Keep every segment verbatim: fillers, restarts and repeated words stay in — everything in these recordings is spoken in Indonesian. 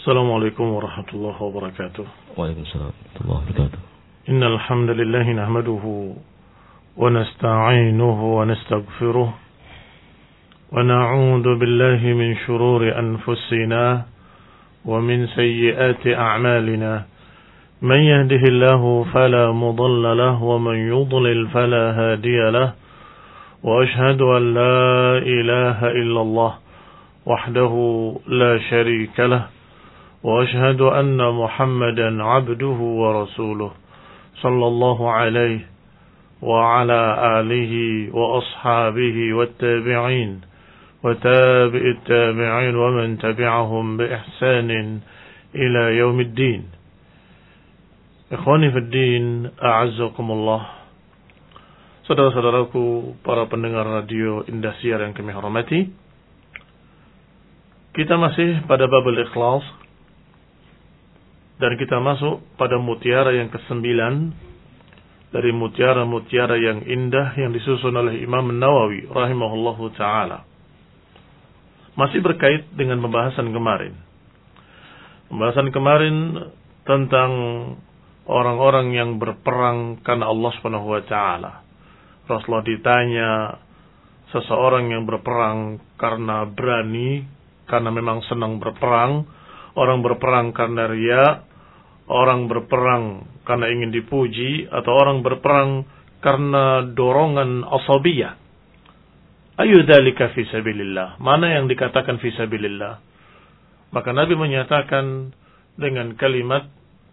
السلام عليكم ورحمة الله وبركاته. وعليكم السلام ورحمة الله وبركاته. إن الحمد لله نحمده ونستعينه ونستغفره ونعوذ بالله من شرور أنفسنا ومن سيئات أعمالنا من يهده الله فلا مضل له ومن يضلل فلا هادي له وأشهد أن لا إله إلا الله وحده لا شريك له وأشهد أن محمدا عبده ورسوله صلى الله عليه وعلى آله وأصحابه والتابعين وتابع التابعين ومن تبعهم بإحسان إلى يوم الدين. Ikhwani fi din, a'azzakumullah. Saudara-saudaraku, para pendengar radio Indosiar yang kami hormati, kita masih pada babul ikhlas dan kita masuk pada mutiara yang kesembilan dari mutiara-mutiara yang indah yang disusun oleh Imam Nawawi rahimahullahu ta'ala. Masih berkait dengan pembahasan kemarin. Pembahasan kemarin tentang orang-orang yang berperang karena Allah Subhanahu wa ta'ala. Rasulullah ditanya, seseorang yang berperang karena berani, karena memang senang berperang, orang berperang karena riya, orang berperang karena ingin dipuji, atau orang berperang karena dorongan asabiyah. Ayu dzalika fi sabilillah. Mana yang dikatakan fi sabilillah? Maka Nabi menyatakan dengan kalimat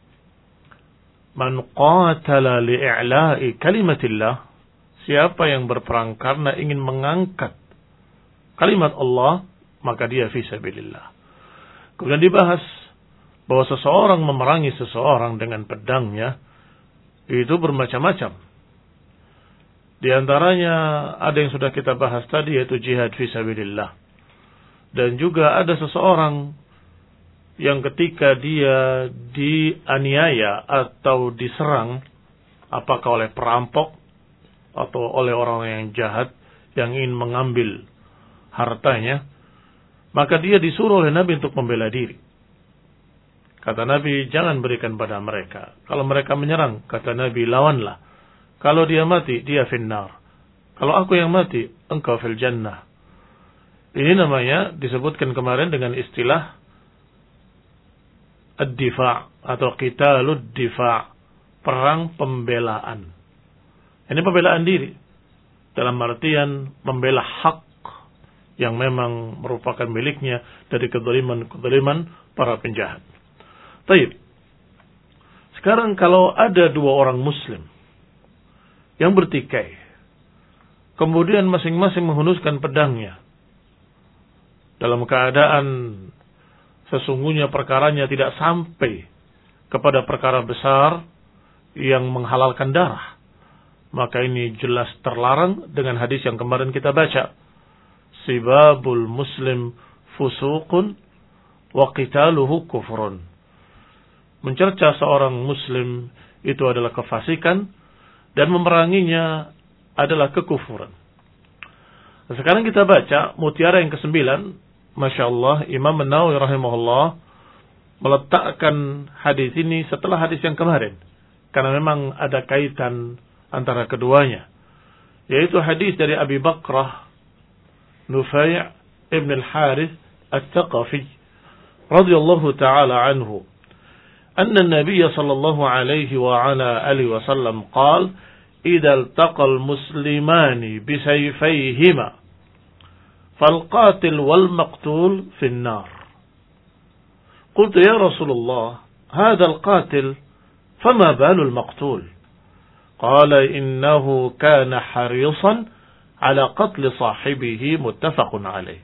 man qatala li'i'la'i kalimatillah, siapa yang berperang karena ingin mengangkat kalimat Allah, maka dia fi sabilillah. Kemudian dibahas bahwa seseorang memerangi seseorang dengan pedangnya itu bermacam-macam. Di antaranya ada yang sudah kita bahas tadi, yaitu jihad fi sabilillah. Dan juga ada seseorang yang ketika dia dianiaya atau diserang, apakah oleh perampok atau oleh orang yang jahat yang ingin mengambil hartanya, maka dia disuruh oleh Nabi untuk membela diri. Kata Nabi, jangan berikan pada mereka. Kalau mereka menyerang, kata Nabi, lawanlah. Kalau dia mati, dia finnar. Kalau aku yang mati, engkau fil jannah. Ini namanya disebutkan kemarin dengan istilah ad-difa' atau qitalud difa', perang pembelaan. Ini pembelaan diri dalam artian membela hak yang memang merupakan miliknya dari kezaliman-kezaliman para penjahat. Baik. Sekarang kalau ada dua orang muslim yang bertikai, kemudian masing-masing menghunuskan pedangnya dalam keadaan sesungguhnya perkaranya tidak sampai kepada perkara besar yang menghalalkan darah, maka ini jelas terlarang dengan hadis yang kemarin kita baca. Sibabul muslim fusuqun wa qitaluhu kufrun. Mencerca seorang muslim itu adalah kefasikan dan memeranginya adalah kekufuran. Sekarang kita baca mutiara yang kesembilan. Masya Allah, Imam Nawawi rahimahullah meletakkan hadis ini setelah hadis yang kemarin, karena memang ada kaitan antara keduanya, yaitu hadis dari Abi Bakrah Nufai' ibn al-Harith al-Thaqafi radhiyallahu ta'ala anhu, anna an-nabiy sallallahu alaihi wa ala alihi wa sallam qala idza iltaqa al-muslimani bisayfayhima فالقاتل والمقتول في النار. قلت يا رسول الله هذا القاتل فما بال المقتول؟ قال إنه كان حريصا على قتل صاحبه متفق عليه.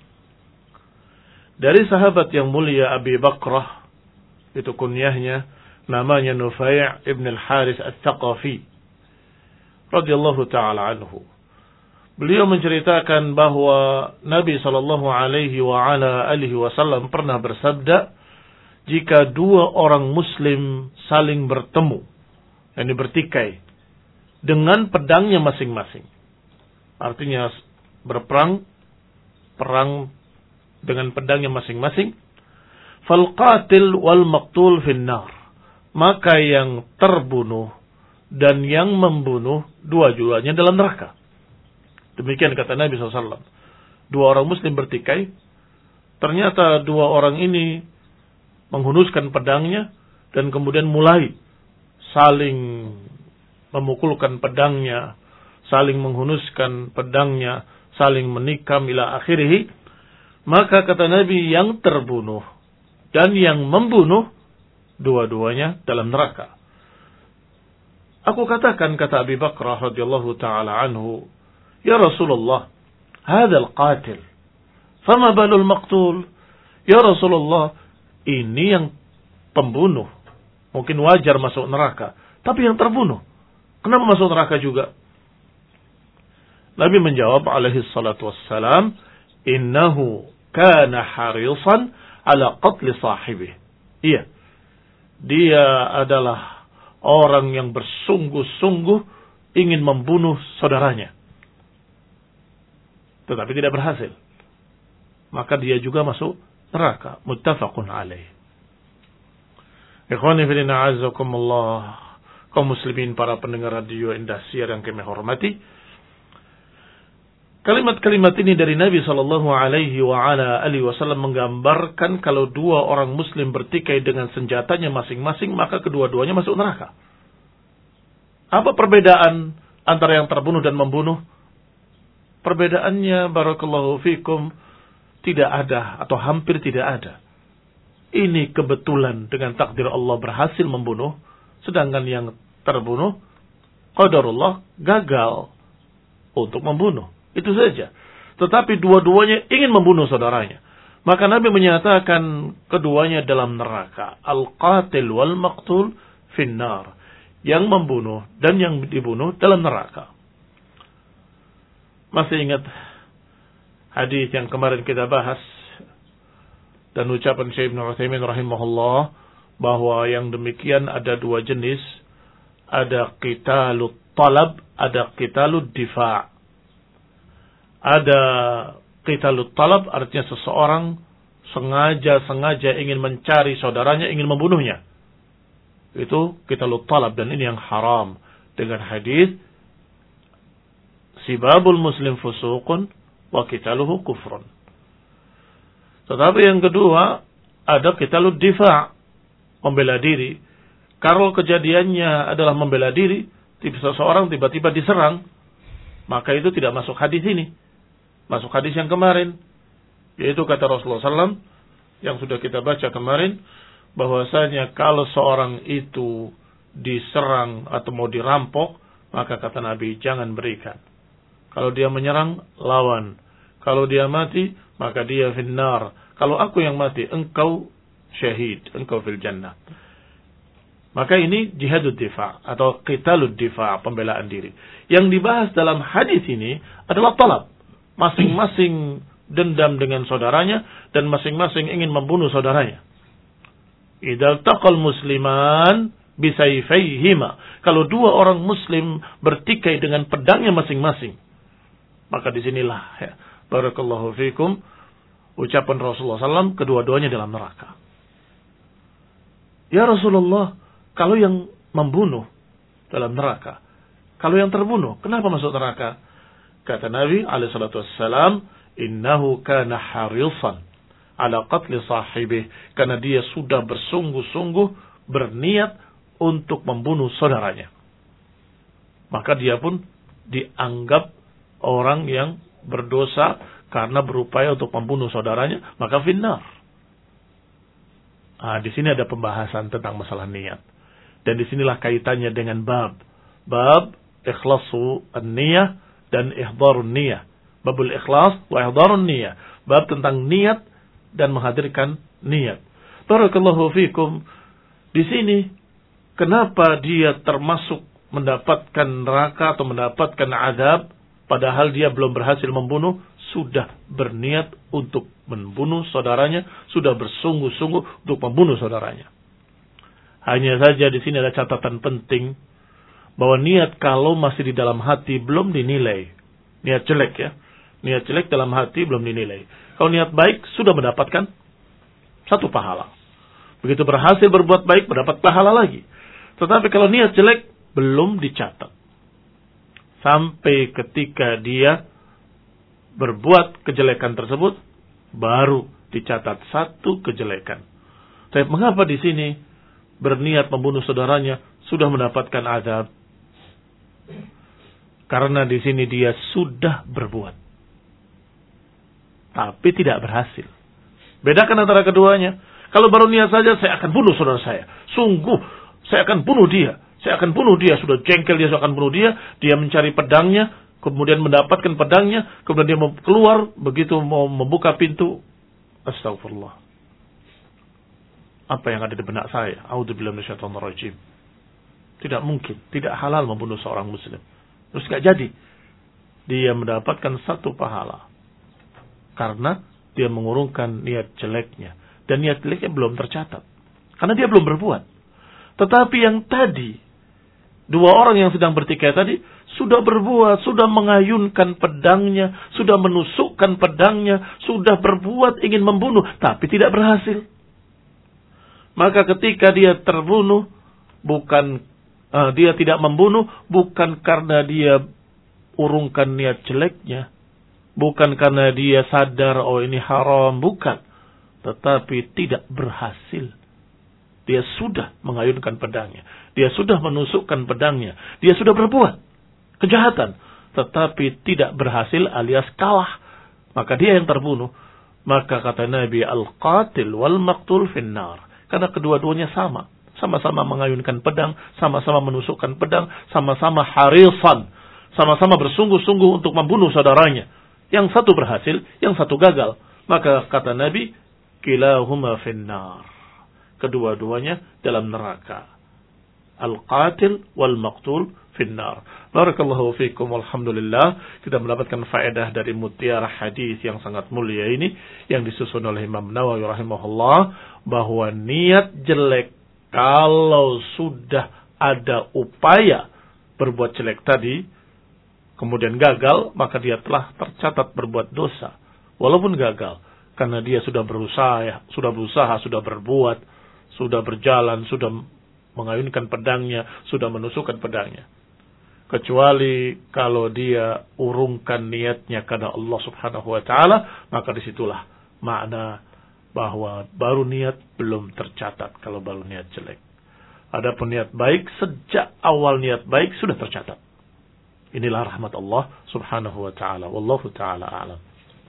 Dari sahabat yang mulia Abi Bakrah, itu kunyahnya, namanya Nufai' ibn al-Harith al-Thaqafi radhiyallahu ta'ala anhu. Beliau menceritakan bahwa Nabi sallallahu alaihi wa ala alihi wasallam pernah bersabda, jika dua orang muslim saling bertemu, yakni bertikai dengan pedangnya masing-masing, artinya berperang, perang dengan pedangnya masing-masing, fal qatil wal maqtul finnar. Maka yang terbunuh dan yang membunuh dua-duanya dalam neraka. Demikian kata Nabi shallallahu alaihi wasallam. Dua orang muslim bertikai. Ternyata dua orang ini menghunuskan pedangnya dan kemudian mulai saling memukulkan pedangnya, saling menghunuskan pedangnya, saling menikam ila akhirih. Maka kata Nabi, yang terbunuh dan yang membunuh dua-duanya dalam neraka. Aku katakan, kata Abi Bakrah radhiyallahu taala anhu, ya Rasulullah, hadzal qatil, fama balul maqtul? Ya Rasulullah, ini yang pembunuh, mungkin wajar masuk neraka, tapi yang terbunuh, kenapa masuk neraka juga? Nabi menjawab alaihi salatu wassalam, innahu kana harisan ala qatli sahibih. Iya, dia adalah orang yang bersungguh-sungguh ingin membunuh saudaranya, tetapi tidak berhasil. Maka dia juga masuk neraka. Muttafaqun alaih. Ikhwani fillah azakumullah, kaum muslimin, para pendengar radio Indosiar yang kami hormati. Kalimat-kalimat ini dari Nabi sallallahu alaihi wa ala alihi wasallam menggambarkan kalau dua orang muslim bertikai dengan senjatanya masing-masing, maka kedua-duanya masuk neraka. Apa perbedaan antara yang terbunuh dan membunuh? Perbedaannya, barakallahu fikum, tidak ada atau hampir tidak ada. Ini kebetulan dengan takdir Allah berhasil membunuh, sedangkan yang terbunuh qadarullah gagal untuk membunuh. Itu saja. Tetapi dua-duanya ingin membunuh saudaranya. Maka Nabi menyatakan keduanya dalam neraka. Al-qatil wal maqtul finnar. Yang membunuh dan yang dibunuh dalam neraka. Masih ingat hadis yang kemarin kita bahas dan ucapan Syekh Ibnu Utsaimin rahimahullah bahwa yang demikian ada dua jenis. Ada qitalut talab, ada qitalut difa'. Ada qitalut talab, artinya seseorang sengaja-sengaja ingin mencari saudaranya, ingin membunuhnya. Itu qitalut talab, dan ini yang haram dengan hadis sibabul muslim fusuqun wa qitaluhu kufrun. Tetapi yang kedua ada qitalut difa', membela diri. Kalau kejadiannya adalah membela diri, seseorang tiba-tiba diserang, maka itu tidak masuk hadis ini. Masuk hadis yang kemarin, yaitu kata Rasulullah shallallahu alaihi wasallam yang sudah kita baca kemarin, bahwasanya kalau seorang itu diserang atau mau dirampok, maka kata Nabi, jangan berikan. Kalau dia menyerang, lawan. Kalau dia mati, maka dia finnar. Kalau aku yang mati, engkau syahid, engkau fil jannah. Maka ini jihadud difa' atau qitalud difa', pembelaan diri. Yang dibahas dalam hadis ini adalah talab. Masing-masing dendam dengan saudaranya dan masing-masing ingin membunuh saudaranya. Idza taqal musliman bisayfayhima. Kalau dua orang muslim bertikai dengan pedangnya masing-masing, maka disinilah ya, barakallahu fikum, ucapan Rasulullah shallallahu alaihi wasallam, kedua-duanya dalam neraka. Ya Rasulullah, kalau yang membunuh dalam neraka, kalau yang terbunuh, kenapa masuk neraka? Kata Nabi alaihi salatu wassalam, innahu kana harisan ala qatli sahibih, karena dia sudah bersungguh-sungguh berniat untuk membunuh saudaranya. Maka dia pun dianggap orang yang berdosa karena berupaya untuk membunuh saudaranya, maka finnar. Ah, di sini ada pembahasan tentang masalah niat. Dan disinilah kaitannya dengan bab. Bab ikhlasu an-niyah dan ihdarun niyah. Babul ikhlas wa ihdarun niyah. Bab tentang niat dan menghadirkan niat. Barakallahu fikum. Di sini, kenapa dia termasuk mendapatkan neraka atau mendapatkan azab, padahal dia belum berhasil membunuh, sudah berniat untuk membunuh saudaranya, sudah bersungguh-sungguh untuk membunuh saudaranya. Hanya saja di sini ada catatan penting, bahwa niat kalau masih di dalam hati belum dinilai. Niat jelek ya. Niat jelek dalam hati belum dinilai. Kalau niat baik sudah mendapatkan satu pahala. Begitu berhasil berbuat baik, mendapat pahala lagi. Tetapi kalau niat jelek, belum dicatat. Sampai ketika dia berbuat kejelekan tersebut, baru dicatat satu kejelekan. Tapi mengapa di sini berniat membunuh saudaranya sudah mendapatkan azab? Karena di sini dia sudah berbuat, tapi tidak berhasil. Bedakan antara keduanya. Kalau baru niat saja, saya akan bunuh saudara saya. Sungguh, saya akan bunuh dia. Saya akan bunuh dia. Sudah jengkel dia, saya akan bunuh dia. Dia mencari pedangnya, kemudian mendapatkan pedangnya, kemudian dia mau keluar, begitu mau membuka pintu. Astagfirullah. Apa yang ada di benak saya? A'udzubillahi minasyaitonir rajim. Tidak mungkin, tidak halal membunuh seorang muslim. Terus gak jadi. Dia mendapatkan satu pahala. Karena dia mengurungkan niat jeleknya. Dan niat jeleknya belum tercatat. Karena dia belum berbuat. Tetapi yang tadi, dua orang yang sedang bertikai tadi, sudah berbuat, sudah mengayunkan pedangnya, sudah menusukkan pedangnya, sudah berbuat ingin membunuh, tapi tidak berhasil. Maka ketika dia terbunuh, bukan uh, dia tidak membunuh, bukan karena dia urungkan niat jeleknya, bukan karena dia sadar, oh ini haram, bukan. Tetapi tidak berhasil. Dia sudah mengayunkan pedangnya. Dia sudah menusukkan pedangnya. Dia sudah berbuat kejahatan. Tetapi tidak berhasil alias kalah. Maka dia yang terbunuh. Maka kata Nabi, al-qatil wal-maqtul finnar. Karena kedua-duanya sama. Sama-sama mengayunkan pedang. Sama-sama menusukkan pedang. Sama-sama harisan. Sama-sama bersungguh-sungguh untuk membunuh saudaranya. Yang satu berhasil, yang satu gagal. Maka kata Nabi, kilahuma finnar. Kedua-duanya dalam neraka. Al-qatil wal-maqtul finnar. Barakallahu fikum walhamdulillah. Kita mendapatkan faedah dari mutiara hadis yang sangat mulia ini, yang disusun oleh Imam Nawawi rahimahullah, bahwa niat jelek, kalau sudah ada upaya berbuat jelek tadi, kemudian gagal, maka dia telah tercatat berbuat dosa. Walaupun gagal. Karena dia sudah berusaha, sudah berusaha, sudah berbuat, sudah berjalan, sudah mengayunkan pedangnya, sudah menusukkan pedangnya. Kecuali kalau dia urungkan niatnya karena Allah Subhanahu wa taala, maka disitulah makna bahwa baru niat belum tercatat kalau baru niat jelek. Adapun niat baik, sejak awal niat baik sudah tercatat. Inilah rahmat Allah Subhanahu wa taala. Wallahu taala a'lam.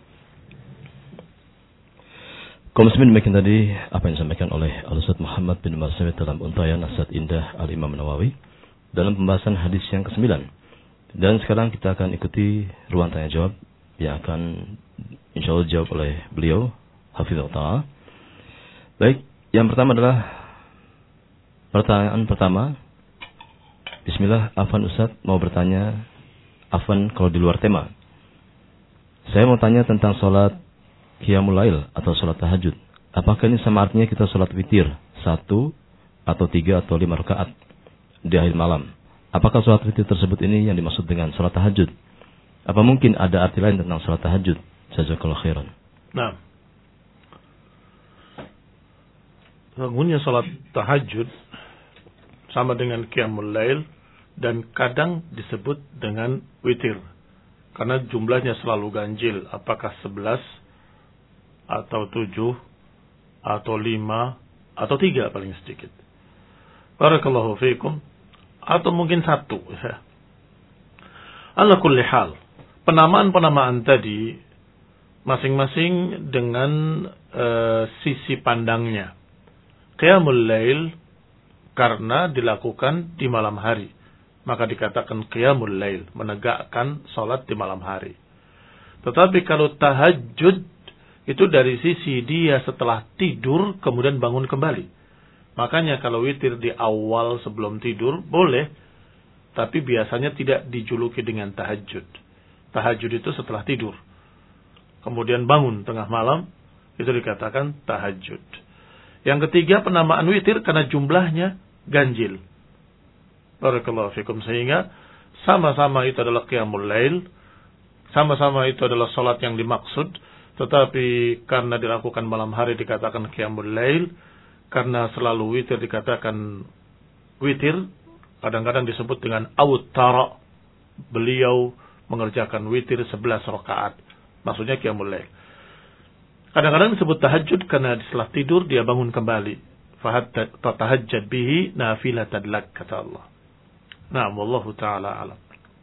Kaum muslimin, demikian tadi apa yang disampaikan oleh Al-Ustaz Muhammad bin Marsawit dalam untayan Nasihat Indah Al-Imam Nawawi dalam pembahasan hadis yang kesembilan. Dan sekarang kita akan ikuti ruang tanya jawab yang akan insyaallah dijawab oleh beliau, Hafizahullah Ta'ala. Baik, yang pertama adalah pertanyaan pertama. Bismillah, Afwan Ustaz mau bertanya, Afwan kalau di luar tema. Saya mau tanya tentang sholat Qiyamul Lail atau sholat tahajud. Apakah ini sama artinya kita sholat witir satu atau tiga atau lima rakaat di akhir malam? Apakah sholat witir tersebut ini yang dimaksud dengan sholat tahajud? Apa mungkin ada arti lain tentang sholat tahajud? Jazakallahu khairan. Nah, bangunnya sholat tahajud sama dengan Qiyamul Lail dan kadang disebut dengan witir. Karena jumlahnya selalu ganjil. Apakah sebelas atau tujuh, atau lima, atau tiga paling sedikit. Barakallahu fiikum. Atau mungkin satu. Ya. Ala kulli hal. Penamaan-penamaan tadi, masing-masing dengan uh, sisi pandangnya. Qiyamul Lail, karena dilakukan di malam hari. Maka dikatakan Qiyamul Lail, menegakkan salat di malam hari. Tetapi kalau tahajud, itu dari sisi dia setelah tidur kemudian bangun kembali. Makanya kalau witir di awal sebelum tidur boleh, tapi biasanya tidak dijuluki dengan tahajud. Tahajud itu setelah tidur. Kemudian bangun tengah malam, itu dikatakan tahajud. Yang ketiga, penamaan witir karena jumlahnya ganjil. Barakallahu fikum. Sehingga sama-sama itu adalah Qiyamul Lail, sama-sama itu adalah salat yang dimaksud. Tetapi karena dilakukan malam hari dikatakan Qiyamul Lail, karena selalu witir dikatakan witir, kadang-kadang disebut dengan awtara. Beliau mengerjakan witir sebelas rakaat. Maksudnya qiyamul lail. Kadang-kadang disebut tahajud karena setelah tidur dia bangun kembali. Fatahajjad bihi nafilatan lak, kata Allah. Nah, wallahu taala alam.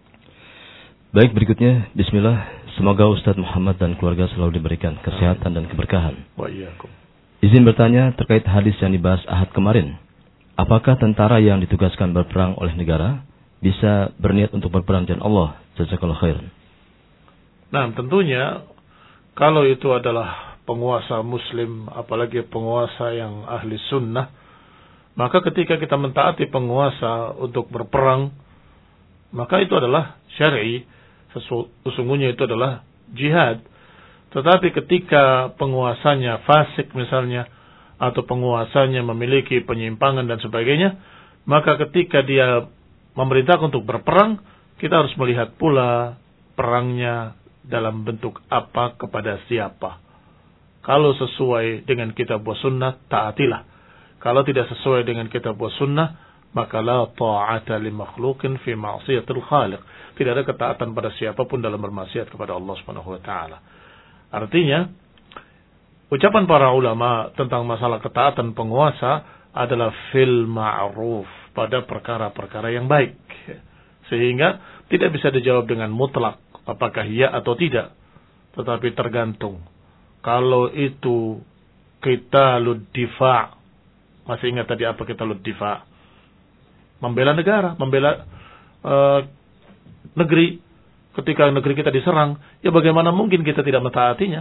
Baik, berikutnya bismillah. Semoga Ustadz Muhammad dan keluarga selalu diberikan kesehatan dan keberkahan. Wa iyyakum. Izin bertanya terkait hadis yang dibahas Ahad kemarin. Apakah tentara yang ditugaskan berperang oleh negara bisa berniat untuk berperang dengan Allah? Jazakallahu khairan. Nah, tentunya kalau itu adalah penguasa muslim, apalagi penguasa yang ahli sunnah, maka ketika kita mentaati penguasa untuk berperang, maka itu adalah syar'i. Sesungguhnya itu adalah jihad. Tetapi ketika penguasanya fasik misalnya, atau penguasanya memiliki penyimpangan dan sebagainya, maka ketika dia memerintahkan untuk berperang, kita harus melihat pula perangnya dalam bentuk apa, kepada siapa. Kalau sesuai dengan kitab wa sunnah, taatilah. Kalau tidak sesuai dengan kitab wa sunnah, maka la ta'ata li makhluqin fi ma'siyatil khaliq. Tidak ada ketaatan pada siapapun dalam bermaksiat kepada Allah Subhanahu wa taala. Artinya, ucapan para ulama tentang masalah ketaatan penguasa adalah fil ma'ruf, pada perkara-perkara yang baik. Sehingga tidak bisa dijawab dengan mutlak apakah iya atau tidak, tetapi tergantung. Kalau itu qitalud difa', masih ingat tadi apa qitalud difa'? Membela negara, membela uh, negeri. Ketika negeri kita diserang, ya bagaimana mungkin kita tidak mentaatinya?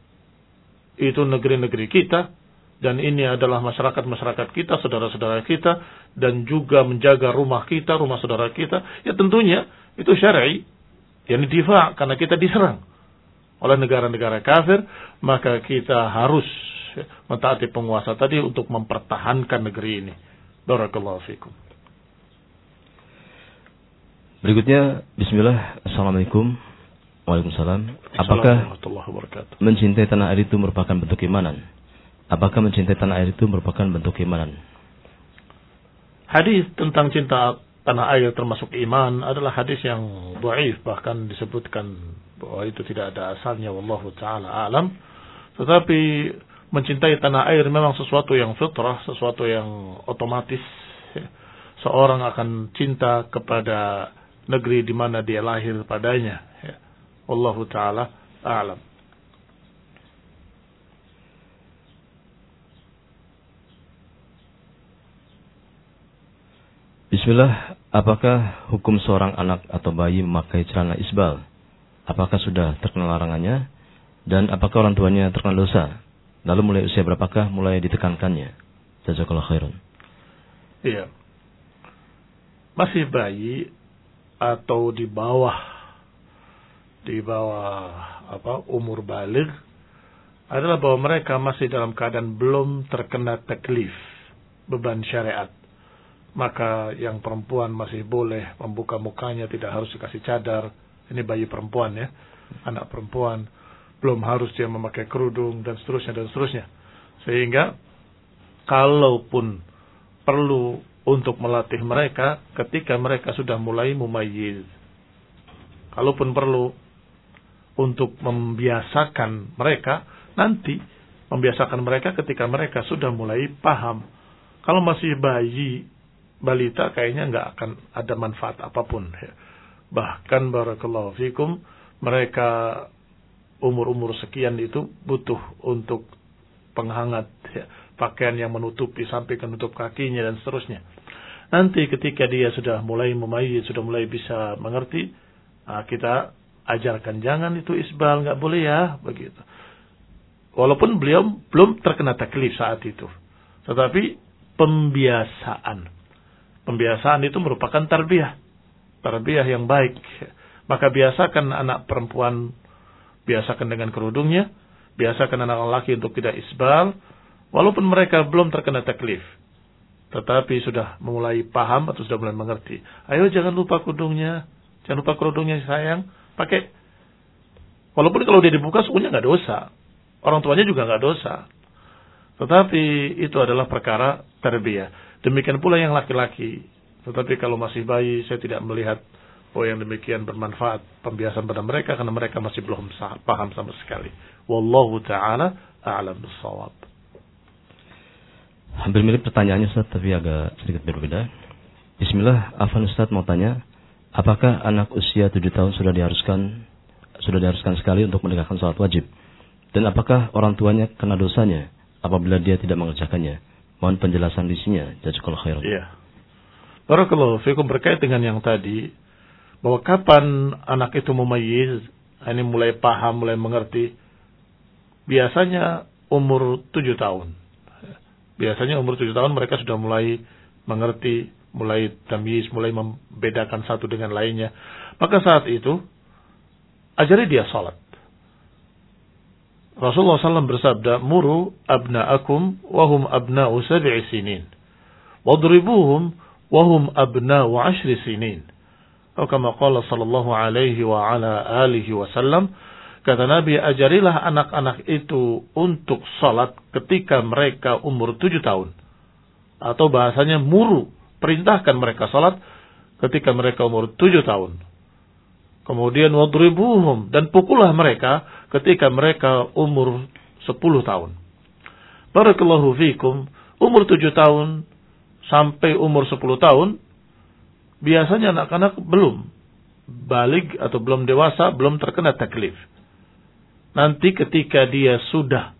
Itu negeri-negeri kita, dan ini adalah masyarakat-masyarakat kita, saudara-saudara kita, dan juga menjaga rumah kita, rumah saudara kita. Ya tentunya itu syar'i, yang difa' karena kita diserang oleh negara-negara kafir, maka kita harus mentaati penguasa tadi untuk mempertahankan negeri ini. Barakallahu fikum. Berikutnya, bismillah, assalamualaikum. Waalaikumsalam. Apakah mencintai tanah air itu merupakan bentuk keimanan? Apakah mencintai tanah air itu merupakan bentuk keimanan? Hadis tentang cinta tanah air termasuk iman adalah hadis yang dhaif, bahkan disebutkan bahwa itu tidak ada asalnya, wallahu taala alam. Tetapi mencintai tanah air memang sesuatu yang fitrah, sesuatu yang otomatis. Seorang akan cinta kepada negeri di mana dia lahir padanya. Wallahu taala a'lam. Bismillah, apakah hukum seorang anak atau bayi memakai celana isbal? Apakah sudah terkena larangannya? Dan apakah orang tuanya terkena dosa? Lalu mulai usia berapakah mulai ditekankannya? Jazakallahu khairan. Iya. Masih bayi atau di bawah di bawah apa umur baligh adalah bahwa mereka masih dalam keadaan belum terkena taklif, beban syariat. Maka yang perempuan masih boleh membuka mukanya, tidak harus dikasih cadar. Ini bayi perempuan ya, anak perempuan, belum harus dia memakai kerudung dan seterusnya dan seterusnya. Sehingga kalaupun perlu untuk melatih mereka ketika mereka sudah mulai mumayyiz, kalaupun perlu untuk membiasakan mereka, nanti membiasakan mereka ketika mereka sudah mulai paham. Kalau masih bayi, balita, kayaknya nggak akan ada manfaat apapun. Bahkan barakallahu fikum, mereka umur-umur sekian itu butuh untuk penghangat, ya, pakaian yang menutupi sampai ke nutup kakinya dan seterusnya. Nanti ketika dia sudah mulai memayyiz, sudah mulai bisa mengerti, nah kita ajarkan jangan itu isbal, nggak boleh ya, begitu. Walaupun beliau belum terkena taklif saat itu, tetapi pembiasaan. Pembiasaan itu merupakan tarbiyah. Tarbiyah yang baik. Maka biasakan anak perempuan, biasakan dengan kerudungnya, biasakan anak lelaki untuk tidak isbal, walaupun mereka belum terkena taklif, tetapi sudah mulai paham atau sudah mulai mengerti. Ayo jangan lupa kerudungnya, jangan lupa kerudungnya sayang, pakai. Walaupun kalau dia dibuka sukunya nggak dosa, orang tuanya juga nggak dosa. Tetapi itu adalah perkara tarbiyah. Demikian pula yang laki-laki. Tetapi kalau masih bayi, saya tidak melihat bahwa yang demikian bermanfaat pembiasan pada mereka, karena mereka masih belum paham sama sekali. Wallahu ta'ala a'lam bissawab. Hampir mirip pertanyaannya Ustaz, tapi agak sedikit berbeda. Bismillah, Afan Ustaz mau tanya, apakah anak usia tujuh tahun sudah diharuskan sudah diharuskan sekali untuk menegakkan salat wajib? Dan apakah orang tuanya kena dosanya apabila dia tidak mengerjakannya? Mohon penjelasan di sini, jazakallahu khairan. Iya. Barakallahu fikum, berkait dengan yang tadi, bahwa kapan anak itu mumayyiz, ini mulai paham, mulai mengerti, biasanya umur tujuh tahun. Biasanya umur tujuh tahun mereka sudah mulai mengerti, mulai tamyiz, mulai membedakan satu dengan lainnya. Maka saat itu, ajari dia salat. Rasulullah shallallahu alaihi wasallam bersabda, muru abna'akum wahum abna'u sab'i sinin, wadribuhum wahum abna'u ashri sinin. Atau kama qala sallallahu alaihi wa ala alihi wasallam, kata Nabi, ajarilah anak-anak itu untuk salat ketika mereka umur tujuh tahun. Atau bahasanya muru, perintahkan mereka salat ketika mereka umur tujuh tahun. Kemudian wadribuhum, dan pukullah mereka ketika mereka umur sepuluh tahun. Barakallahu fikum, umur tujuh tahun sampai umur sepuluh tahun, biasanya anak-anak belum balig atau belum dewasa, belum terkena taklif. Nanti ketika dia sudah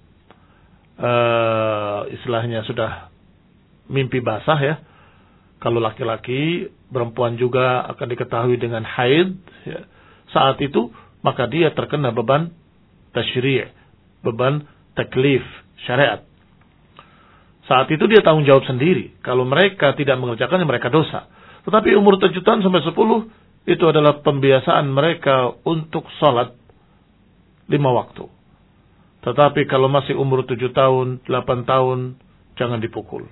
uh, istilahnya sudah mimpi basah ya, kalau laki-laki, perempuan juga akan diketahui dengan haid, ya, saat itu maka dia terkena beban tasyri', beban taklif syariat. Saat itu dia tanggung jawab sendiri. Kalau mereka tidak mengerjakannya, mereka dosa. Tetapi umur tujuh tahun sampai sepuluh itu adalah pembiasaan mereka untuk salat lima waktu. Tetapi kalau masih umur tujuh tahun, delapan tahun, jangan dipukul.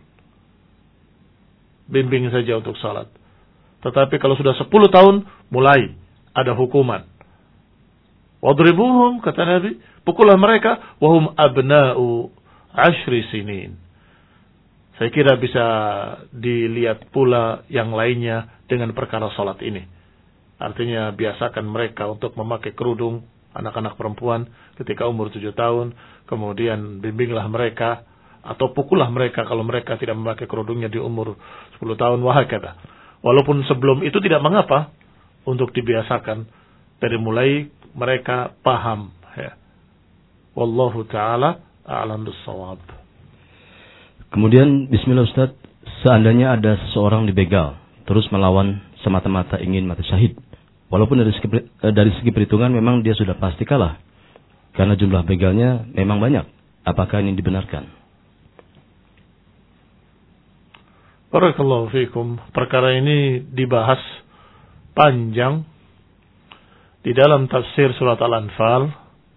Bimbing saja untuk salat. Tetapi kalau sudah sepuluh tahun, mulai ada hukuman. Wadribuhum, kata Nabi, pukullah mereka, wahum abna'u ashri sinin. Saya kira bisa dilihat pula yang lainnya dengan perkara salat ini. Artinya biasakan mereka untuk memakai kerudung, anak-anak perempuan ketika umur tujuh tahun, kemudian bimbinglah mereka, atau pukullah mereka kalau mereka tidak memakai kerudungnya di umur sepuluh tahun, wahakata. Walaupun sebelum itu tidak mengapa untuk dibiasakan dari mulai mereka paham. Ya. Wallahu ta'ala a'lam bissawab. Kemudian, bismillah Ustaz, seandainya ada seseorang dibegal, terus melawan semata-mata ingin mati syahid, walaupun dari segi, dari segi perhitungan memang dia sudah pasti kalah, karena jumlah begalnya memang banyak, apakah ini dibenarkan? Barakallahu fikum. Perkara ini dibahas panjang di dalam tafsir surat Al-Anfal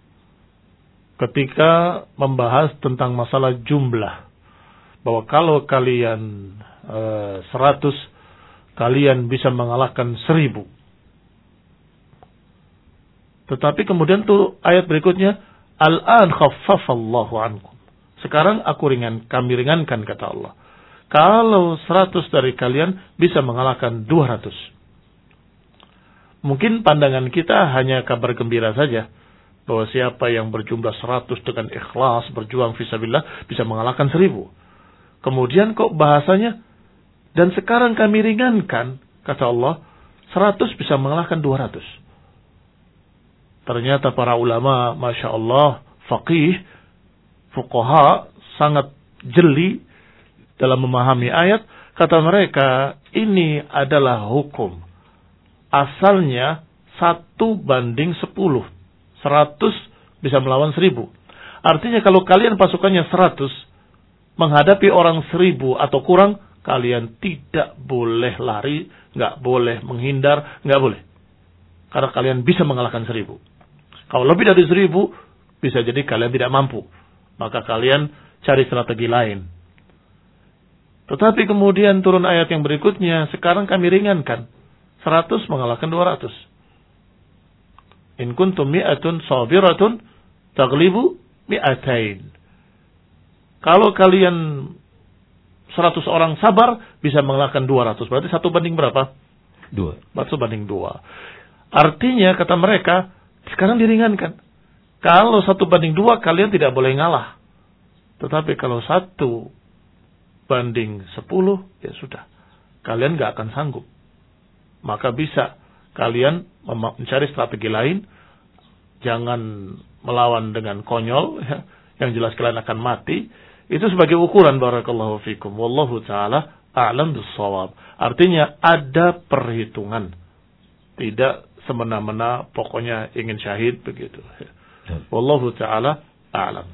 ketika membahas tentang masalah jumlah. Bahwa kalau kalian uh, seratus, kalian bisa mengalahkan seribu. Tetapi kemudian tuh ayat berikutnya, Al-an khaffafallahu ankum. Sekarang aku ringan, kami ringankan, kata Allah. Kalau seratus dari kalian bisa mengalahkan dua ratus. Mungkin pandangan kita hanya kabar gembira saja. Bahwa siapa yang berjumlah seratus dengan ikhlas, berjuang fisabilillah, bisa mengalahkan seribu. Kemudian kok bahasanya, dan sekarang kami ringankan, kata Allah, seratus bisa mengalahkan dua ratus. Ternyata para ulama, Masya Allah, faqih, fuqaha, sangat jeli dalam memahami ayat. Kata mereka, ini adalah hukum. Asalnya satu banding sepuluh. Seratus bisa melawan seribu. Artinya kalau kalian pasukannya seratus, menghadapi orang seribu atau kurang, kalian tidak boleh lari, nggak boleh menghindar, nggak boleh. Karena kalian bisa mengalahkan seribu. Kalau lebih dari seribu, bisa jadi kalian tidak mampu. Maka kalian cari strategi lain. Tetapi kemudian turun ayat yang berikutnya, sekarang kami ringankan. Seratus mengalahkan dua ratus. In kuntum mi'atun sabiratun taglibu mi'atain. Kalau kalian seratus orang sabar, bisa mengalahkan dua ratus. Berarti satu banding berapa? Dua. Satu banding dua. Artinya, kata mereka, sekarang diringankan. Kalau satu banding dua, kalian tidak boleh ngalah. Tetapi kalau satu banding sepuluh, ya sudah. Kalian gak akan sanggup. Maka bisa kalian mencari strategi lain. Jangan melawan dengan konyol. Ya. Yang jelas kalian akan mati. Itu sebagai ukuran, barakallahu fikum. Wallahu ta'ala a'lam bis-shawab. Artinya ada perhitungan. Tidak semena-mena pokoknya ingin syahid begitu. Wallahu ta'ala a'lam.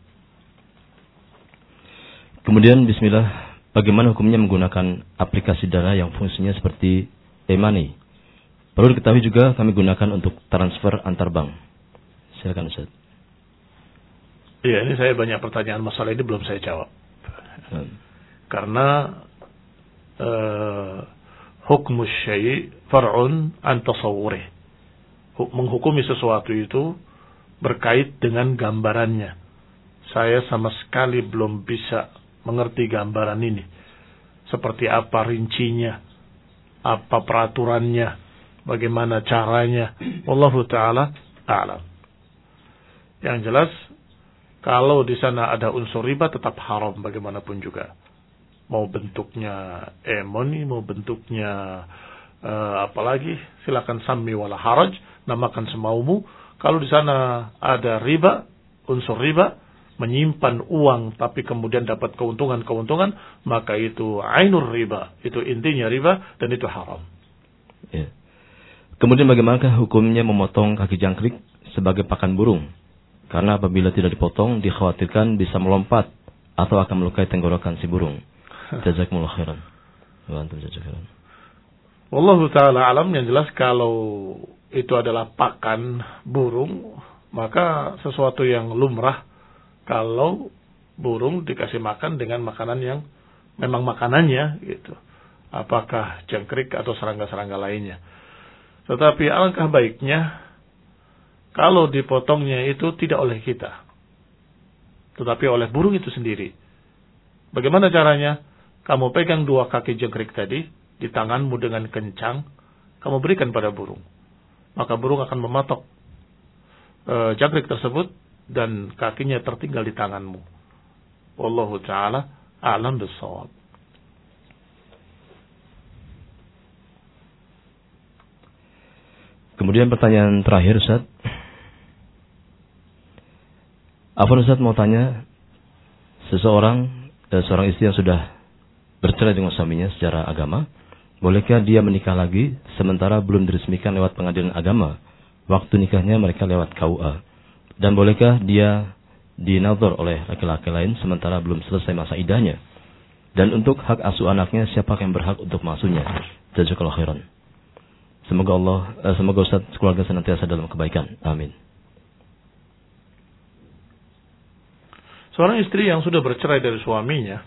Kemudian bismillah, bagaimana hukumnya menggunakan aplikasi dana yang fungsinya seperti e-money? Perlu diketahui juga kami gunakan untuk transfer antar bank. Silakan Ustaz. Iya, ini saya banyak pertanyaan masalah ini belum saya jawab. Hmm. Karena uh, hukum syai' far'un an tasawwurih. Menghukumi sesuatu itu berkait dengan gambarannya. Saya sama sekali belum bisa mengerti gambaran ini. Seperti apa rincinya, apa peraturannya, bagaimana caranya. Wallahu ta'ala a'lam. Yang jelas, kalau di sana ada unsur riba tetap haram bagaimanapun juga. Mau bentuknya e-money, mau bentuknya uh, apalagi, silakan sammi wala haraj, namakan semaumu. Kalau di sana ada riba, unsur riba, menyimpan uang tapi kemudian dapat keuntungan-keuntungan, maka itu ainur riba, itu intinya riba dan itu haram. Ya. Kemudian bagaimanakah hukumnya memotong kaki jangkrik sebagai pakan burung? Karena apabila tidak dipotong, dikhawatirkan bisa melompat atau akan melukai tenggorokan si burung. Jazakumullah khairan. Wa antum jazakumullah. Wallahu ta'ala alam, yang jelas kalau itu adalah pakan burung, maka sesuatu yang lumrah kalau burung dikasih makan dengan makanan yang memang makanannya gitu. Apakah jangkrik atau serangga-serangga lainnya. Tetapi alangkah baiknya kalau dipotongnya itu tidak oleh kita, tetapi oleh burung itu sendiri. Bagaimana caranya? Kamu pegang dua kaki jangkrik tadi di tanganmu dengan kencang, kamu berikan pada burung. Maka burung akan mematok e, jangkrik tersebut dan kakinya tertinggal di tanganmu. Wallahu ta'ala a'lam bis-shawab. Kemudian pertanyaan terakhir Ustaz. Afwan Ustaz mau tanya, seseorang, eh, seorang istri yang sudah bercerai dengan suaminya secara agama, bolehkah dia menikah lagi sementara belum diresmikan lewat pengadilan agama? Waktu nikahnya mereka lewat K U A. Dan bolehkah dia dinadhar oleh laki-laki lain sementara belum selesai masa iddahnya? Dan untuk hak asuh anaknya, siapa yang berhak untuk mengasuhnya? Jazakallahu khairan. Semoga Allah, eh, semoga Ustaz keluarga senantiasa dalam kebaikan. Amin. Seorang istri yang sudah bercerai dari suaminya,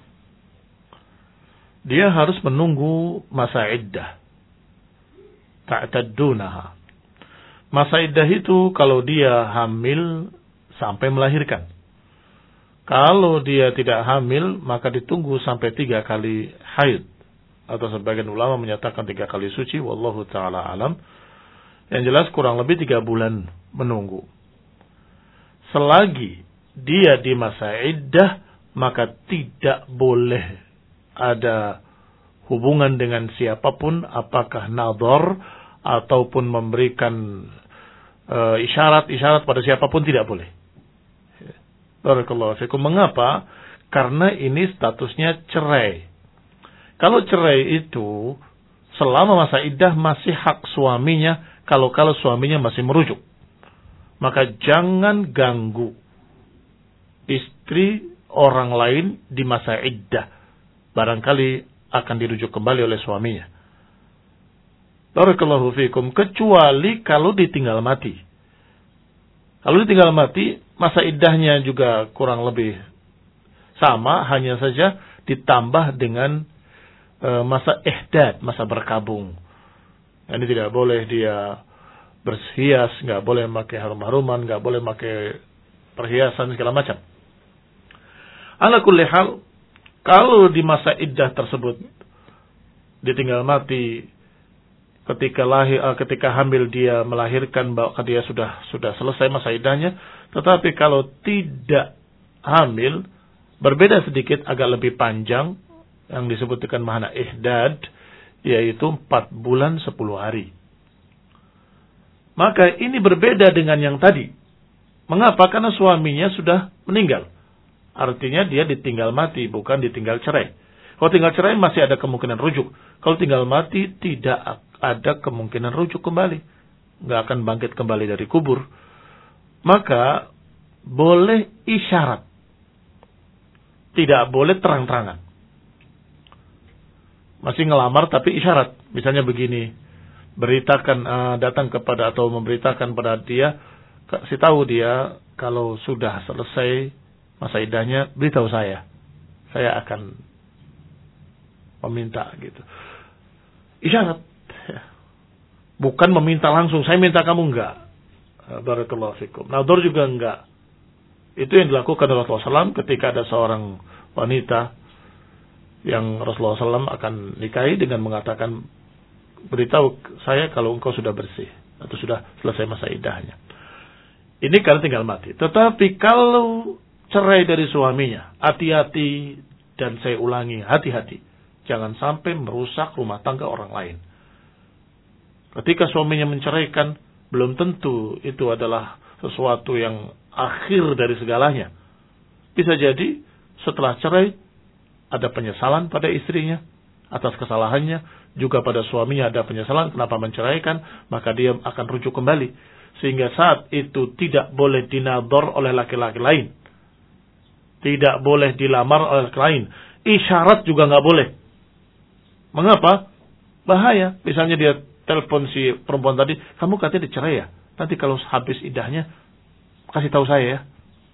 dia harus menunggu masa iddah. Ta'taddunaha. Masa iddah itu kalau dia hamil sampai melahirkan. Kalau dia tidak hamil, maka ditunggu sampai tiga kali haid. Atau sebagian ulama menyatakan tiga kali suci. Wallahu ta'ala alam. Yang jelas kurang lebih tiga bulan menunggu. Selagi dia di masa iddah, maka tidak boleh ada hubungan dengan siapapun, apakah nadhar ataupun memberikan uh, isyarat-isyarat pada siapapun, tidak boleh. Barakallahu fikum. Mengapa? Karena ini statusnya cerai. Kalau cerai itu selama masa iddah masih hak suaminya, kalau-kalau suaminya masih merujuk. Maka jangan ganggu istri orang lain di masa iddah. Barangkali akan dirujuk kembali oleh suaminya. Barakallahu fikum. Kecuali kalau ditinggal mati. Kalau ditinggal mati, masa iddahnya juga kurang lebih sama, hanya saja ditambah dengan e, masa ihdad, masa berkabung. Ini tidak boleh dia berhias, nggak boleh pakai harum-haruman, nggak boleh pakai perhiasan segala macam. Ala kulli hal, kalau di masa iddah tersebut ditinggal mati ketika lahir, ketika hamil dia melahirkan, bahwa dia sudah sudah selesai masa iddahnya. Tetapi kalau tidak hamil, berbeda sedikit, agak lebih panjang, yang disebutkan makna ihdad, yaitu empat bulan sepuluh hari. Maka ini berbeda dengan yang tadi. Mengapa? Karena suaminya sudah meninggal. Artinya dia ditinggal mati, bukan ditinggal cerai. Kalau tinggal cerai masih ada kemungkinan rujuk. Kalau tinggal mati tidak ada kemungkinan rujuk kembali. Nggak akan bangkit kembali dari kubur. Maka boleh isyarat. Tidak boleh terang-terangan. Masih ngelamar tapi isyarat. Misalnya begini. Beritakan, uh, datang kepada atau memberitakan pada dia. Kasih tahu dia kalau sudah selesai masa iddahnya, beritahu saya. Saya akan meminta gitu. Isyarat. Bukan meminta langsung. Saya minta kamu enggak. Barakallahu fikum. Nadhur juga enggak. Itu yang dilakukan oleh Rasulullah shallallahu alaihi wasallam ketika ada seorang wanita yang Rasulullah shallallahu alaihi wasallam akan nikahi dengan mengatakan, beritahu saya kalau engkau sudah bersih atau sudah selesai masa iddahnya. Ini karena tinggal mati. Tetapi kalau cerai dari suaminya, hati-hati, dan saya ulangi, hati-hati. Jangan sampai merusak rumah tangga orang lain. Ketika suaminya menceraikan, belum tentu itu adalah sesuatu yang akhir dari segalanya. Bisa jadi setelah cerai, ada penyesalan pada istrinya atas kesalahannya, juga pada suaminya ada penyesalan kenapa menceraikan, maka dia akan rujuk kembali. Sehingga saat itu tidak boleh dinadhor oleh laki-laki lain. Tidak boleh dilamar oleh laki lain. Isyarat juga nggak boleh. Mengapa? Bahaya. Misalnya dia telepon si perempuan tadi, kamu katanya dicerai ya? Nanti kalau habis iddahnya, kasih tahu saya ya.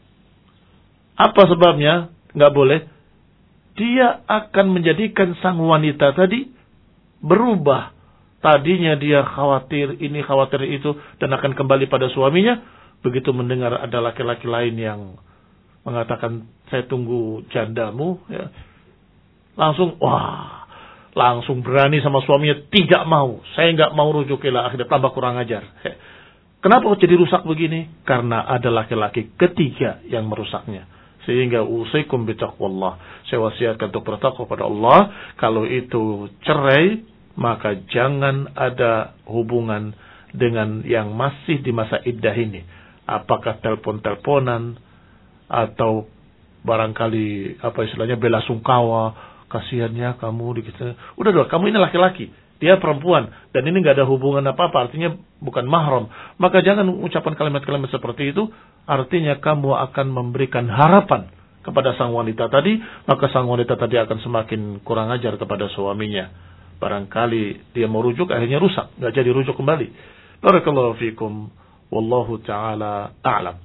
Apa sebabnya? Nggak boleh. Dia akan menjadikan sang wanita tadi berubah. Tadinya dia khawatir ini, khawatir itu, dan akan kembali pada suaminya. Begitu mendengar ada laki-laki lain yang mengatakan, saya tunggu jandamu, ya, langsung, wah, langsung berani sama suaminya, tidak mau, saya nggak mau rujuk, ila akhirnya tambah kurang ajar. Kenapa jadi rusak begini? Karena ada laki-laki ketiga yang merusaknya. Sehingga usikum bitaqwallah, saya wasiatkan untuk bertakwa pada Allah. Kalau itu cerai, maka jangan ada hubungan dengan yang masih di masa iddah ini. Apakah telepon-teleponan, atau barangkali apa istilahnya bela sungkawa, kasihannya kamu dikit. Udah dong, kamu ini laki-laki, dia perempuan, dan ini nggak ada hubungan apa-apa, artinya bukan mahram. Maka jangan ucapan kalimat-kalimat seperti itu. Artinya kamu akan memberikan harapan kepada sang wanita tadi, maka sang wanita tadi akan semakin kurang ajar kepada suaminya. Barangkali dia mau rujuk, akhirnya rusak, nggak jadi rujuk kembali. Barakallahu fikum, wallahu taala a'lam.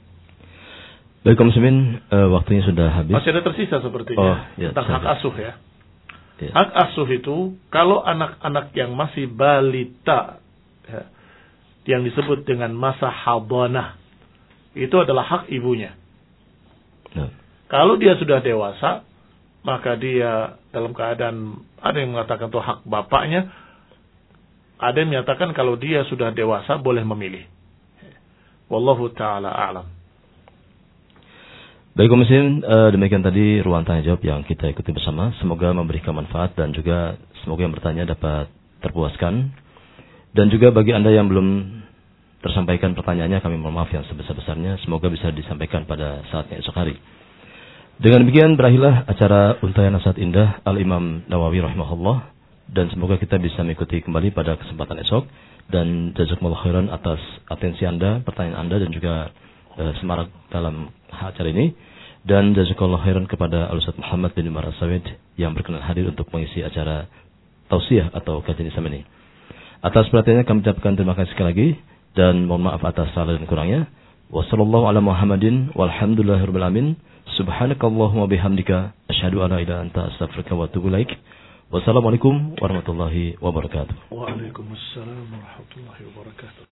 Baik, kaum muslimin, uh, waktunya sudah habis. Masih ada tersisa sepertinya, oh, ya, tentang hak asuh ya. ya. Hak asuh itu, kalau anak-anak yang masih balita, ya, yang disebut dengan masa hadanah, itu adalah hak ibunya. Ya. Kalau dia sudah dewasa, maka dia dalam keadaan, ada yang mengatakan itu hak bapaknya, ada yang menyatakan kalau dia sudah dewasa boleh memilih. Wallahu ta'ala a'lam. Baik, kaum muslimin, uh, demikian tadi ruang tanya jawab yang kita ikuti bersama. Semoga memberikan manfaat dan juga semoga yang bertanya dapat terpuaskan. Dan juga bagi Anda yang belum tersampaikan pertanyaannya, kami mohon maaf yang sebesar-besarnya. Semoga bisa disampaikan pada saatnya esok hari. Dengan demikian berakhirlah acara Untayan Nasihat Indah Al-Imam Nawawi rahimahullah. Dan semoga kita bisa mengikuti kembali pada kesempatan esok. Dan jazakumullah khairan atas atensi Anda, pertanyaan Anda, dan juga uh, semarak dalam acara ini. Dan jazakumullah khairan kepada Al-Ustaz Muhammad bin Umar As-Sawid yang berkenan hadir untuk mengisi acara tausiah atau kajian Islam ini. Atas perhatiannya kami ucapkan terima kasih sekali lagi. Dan mohon maaf atas salah dan kurangnya. Wassallallahu ala Muhammadin walhamdulillahirabbil alamin. Subhanakallahumma bihamdika asyhadu an la ilaha illa anta astaghfiruka wa atubu ilaik. Wassalamualaikum warahmatullahi wabarakatuh. Waalaikumsalam warahmatullahi wabarakatuh.